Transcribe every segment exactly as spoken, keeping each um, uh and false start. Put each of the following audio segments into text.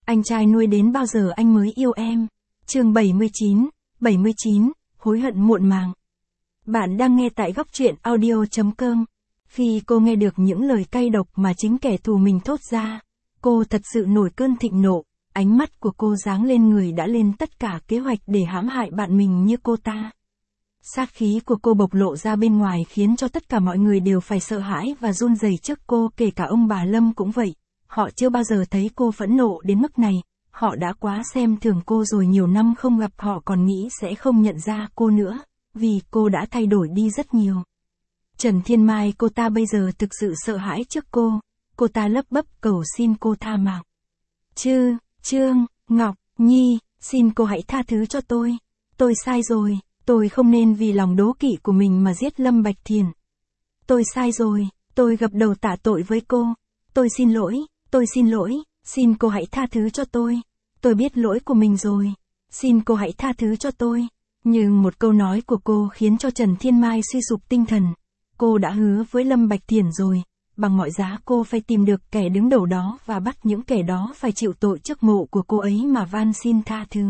Anh trai nuôi đến bao giờ anh mới yêu em? Chương bảy mươi chín, bảy mươi chín, hối hận muộn màng. Bạn đang nghe tại góc truyện audio chấm com. Khi cô nghe được những lời cay độc mà chính kẻ thù mình thốt ra, cô thật sự nổi cơn thịnh nộ, ánh mắt của cô giáng lên người đã lên tất cả kế hoạch để hãm hại bạn mình như cô ta. Sát khí của cô bộc lộ ra bên ngoài khiến cho tất cả mọi người đều phải sợ hãi và run rẩy trước cô, kể cả ông bà Lâm cũng vậy. Họ chưa bao giờ thấy cô phẫn nộ đến mức này, họ đã quá xem thường cô rồi, nhiều năm không gặp họ còn nghĩ sẽ không nhận ra cô nữa, vì cô đã thay đổi đi rất nhiều. Trần Thiên Mai, cô ta bây giờ thực sự sợ hãi trước cô, cô ta lấp bấp cầu xin cô tha mạng. Chứ, Trương, Ngọc, Nhi, xin cô hãy tha thứ cho tôi, tôi sai rồi, tôi không nên vì lòng đố kỵ của mình mà giết Lâm Bạch Thiền. Tôi sai rồi, tôi gập đầu tạ tội với cô, tôi xin lỗi, tôi xin lỗi, xin cô hãy tha thứ cho tôi, tôi biết lỗi của mình rồi, xin cô hãy tha thứ cho tôi. Nhưng một câu nói của cô khiến cho Trần Thiên Mai suy sụp tinh thần, cô đã hứa với Lâm Bạch Thiền rồi, bằng mọi giá cô phải tìm được kẻ đứng đầu đó và bắt những kẻ đó phải chịu tội trước mộ của cô ấy mà van xin tha thứ.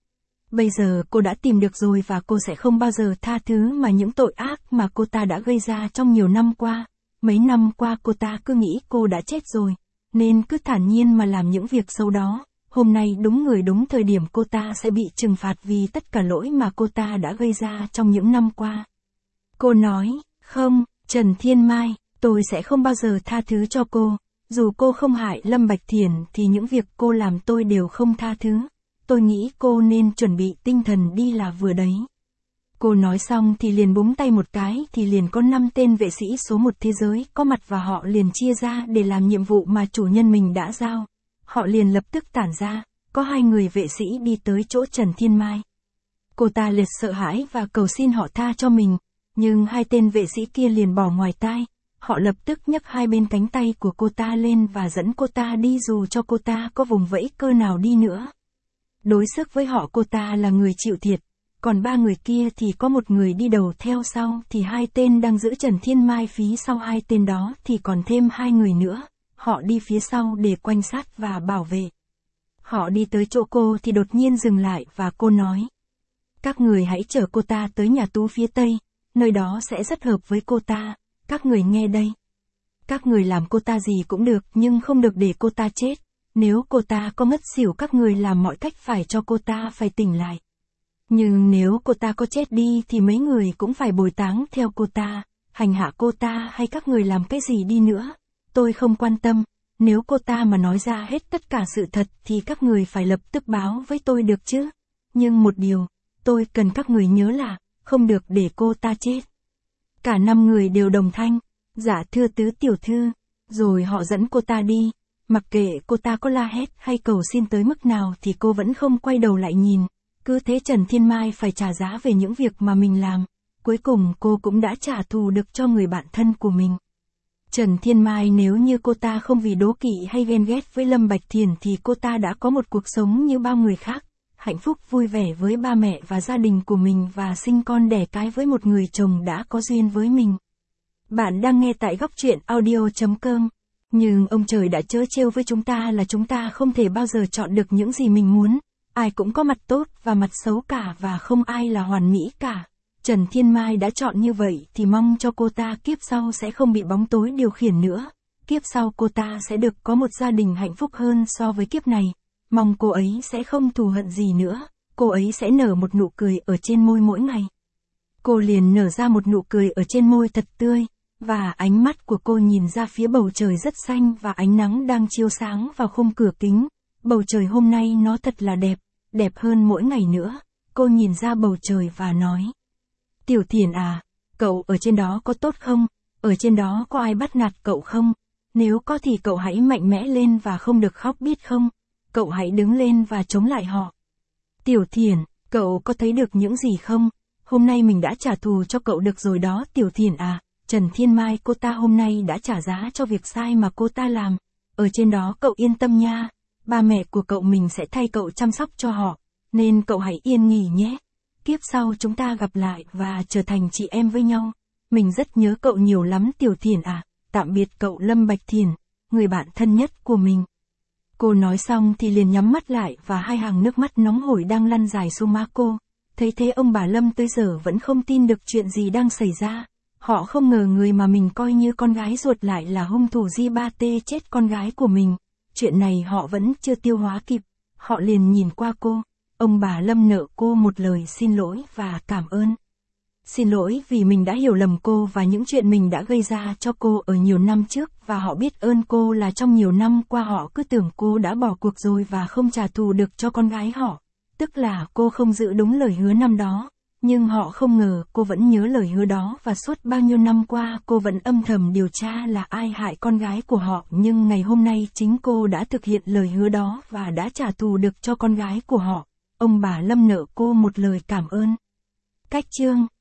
Bây giờ cô đã tìm được rồi và cô sẽ không bao giờ tha thứ mà những tội ác mà cô ta đã gây ra trong nhiều năm qua. Mấy năm qua cô ta cứ nghĩ cô đã chết rồi, nên cứ thản nhiên mà làm những việc xấu đó. Hôm nay đúng người đúng thời điểm cô ta sẽ bị trừng phạt vì tất cả lỗi mà cô ta đã gây ra trong những năm qua. Cô nói, không, Trần Thiên Mai, tôi sẽ không bao giờ tha thứ cho cô. Dù cô không hại Lâm Bạch Thiền thì những việc cô làm tôi đều không tha thứ. Tôi nghĩ cô nên chuẩn bị tinh thần đi là vừa đấy. Cô nói xong thì liền búng tay một cái thì liền có năm tên vệ sĩ số một thế giới có mặt và họ liền chia ra để làm nhiệm vụ mà chủ nhân mình đã giao. Họ liền lập tức tản ra, có hai người vệ sĩ đi tới chỗ Trần Thiên Mai. Cô ta liệt sợ hãi và cầu xin họ tha cho mình, nhưng hai tên vệ sĩ kia liền bỏ ngoài tai. Họ lập tức nhấc hai bên cánh tay của cô ta lên và dẫn cô ta đi dù cho cô ta có vùng vẫy cơ nào đi nữa. Đối sức với họ cô ta là người chịu thiệt, còn ba người kia thì có một người đi đầu theo sau thì hai tên đang giữ Trần Thiên Mai phía sau hai tên đó thì còn thêm hai người nữa, họ đi phía sau để quanh sát và bảo vệ. Họ đi tới chỗ cô thì đột nhiên dừng lại và cô nói. Các người hãy chở cô ta tới nhà Tú phía Tây, nơi đó sẽ rất hợp với cô ta, các người nghe đây. Các người làm cô ta gì cũng được nhưng không được để cô ta chết. Nếu cô ta có ngất xỉu các người làm mọi cách phải cho cô ta phải tỉnh lại. Nhưng nếu cô ta có chết đi thì mấy người cũng phải bồi táng theo cô ta, hành hạ cô ta hay các người làm cái gì đi nữa. Tôi không quan tâm, nếu cô ta mà nói ra hết tất cả sự thật thì các người phải lập tức báo với tôi được chứ. Nhưng một điều, tôi cần các người nhớ là, không được để cô ta chết. Cả năm người đều đồng thanh, dạ thưa tứ tiểu thư, rồi họ dẫn cô ta đi. Mặc kệ cô ta có la hét hay cầu xin tới mức nào thì cô vẫn không quay đầu lại nhìn. Cứ thế Trần Thiên Mai phải trả giá về những việc mà mình làm. Cuối cùng cô cũng đã trả thù được cho người bạn thân của mình. Trần Thiên Mai nếu như cô ta không vì đố kỵ hay ghen ghét với Lâm Bạch Thiền thì cô ta đã có một cuộc sống như bao người khác. Hạnh phúc vui vẻ với ba mẹ và gia đình của mình và sinh con đẻ cái với một người chồng đã có duyên với mình. Bạn đang nghe tại góc truyện audio chấm com. Nhưng ông trời đã trớ trêu với chúng ta là chúng ta không thể bao giờ chọn được những gì mình muốn. Ai cũng có mặt tốt và mặt xấu cả và không ai là hoàn mỹ cả. Trần Thiên Mai đã chọn như vậy thì mong cho cô ta kiếp sau sẽ không bị bóng tối điều khiển nữa. Kiếp sau cô ta sẽ được có một gia đình hạnh phúc hơn so với kiếp này. Mong cô ấy sẽ không thù hận gì nữa. Cô ấy sẽ nở một nụ cười ở trên môi mỗi ngày. Cô liền nở ra một nụ cười ở trên môi thật tươi. Và ánh mắt của cô nhìn ra phía bầu trời rất xanh và ánh nắng đang chiếu sáng vào khung cửa kính. Bầu trời hôm nay nó thật là đẹp, đẹp hơn mỗi ngày nữa. Cô nhìn ra bầu trời và nói. Tiểu Thiền à, cậu ở trên đó có tốt không? Ở trên đó có ai bắt nạt cậu không? Nếu có thì cậu hãy mạnh mẽ lên và không được khóc biết không? Cậu hãy đứng lên và chống lại họ. Tiểu Thiền, cậu có thấy được những gì không? Hôm nay mình đã trả thù cho cậu được rồi đó Tiểu Thiền à. Trần Thiên Mai cô ta hôm nay đã trả giá cho việc sai mà cô ta làm. Ở trên đó cậu yên tâm nha. Ba mẹ của cậu mình sẽ thay cậu chăm sóc cho họ. Nên cậu hãy yên nghỉ nhé. Kiếp sau chúng ta gặp lại và trở thành chị em với nhau. Mình rất nhớ cậu nhiều lắm Tiểu Thiền à. Tạm biệt cậu Lâm Bạch Thiền, người bạn thân nhất của mình. Cô nói xong thì liền nhắm mắt lại và hai hàng nước mắt nóng hổi đang lăn dài xuống má cô. Thấy thế ông bà Lâm tới giờ vẫn không tin được chuyện gì đang xảy ra. Họ không ngờ người mà mình coi như con gái ruột lại là hung thủ giết ba tê chết con gái của mình. Chuyện này họ vẫn chưa tiêu hóa kịp. Họ liền nhìn qua cô. Ông bà Lâm nợ cô một lời xin lỗi và cảm ơn. Xin lỗi vì mình đã hiểu lầm cô và những chuyện mình đã gây ra cho cô ở nhiều năm trước, và họ biết ơn cô là trong nhiều năm qua họ cứ tưởng cô đã bỏ cuộc rồi và không trả thù được cho con gái họ. Tức là cô không giữ đúng lời hứa năm đó. Nhưng họ không ngờ cô vẫn nhớ lời hứa đó và suốt bao nhiêu năm qua cô vẫn âm thầm điều tra là ai hại con gái của họ. Nhưng ngày hôm nay chính cô đã thực hiện lời hứa đó và đã trả thù được cho con gái của họ. Ông bà Lâm nợ cô một lời cảm ơn. Cách chương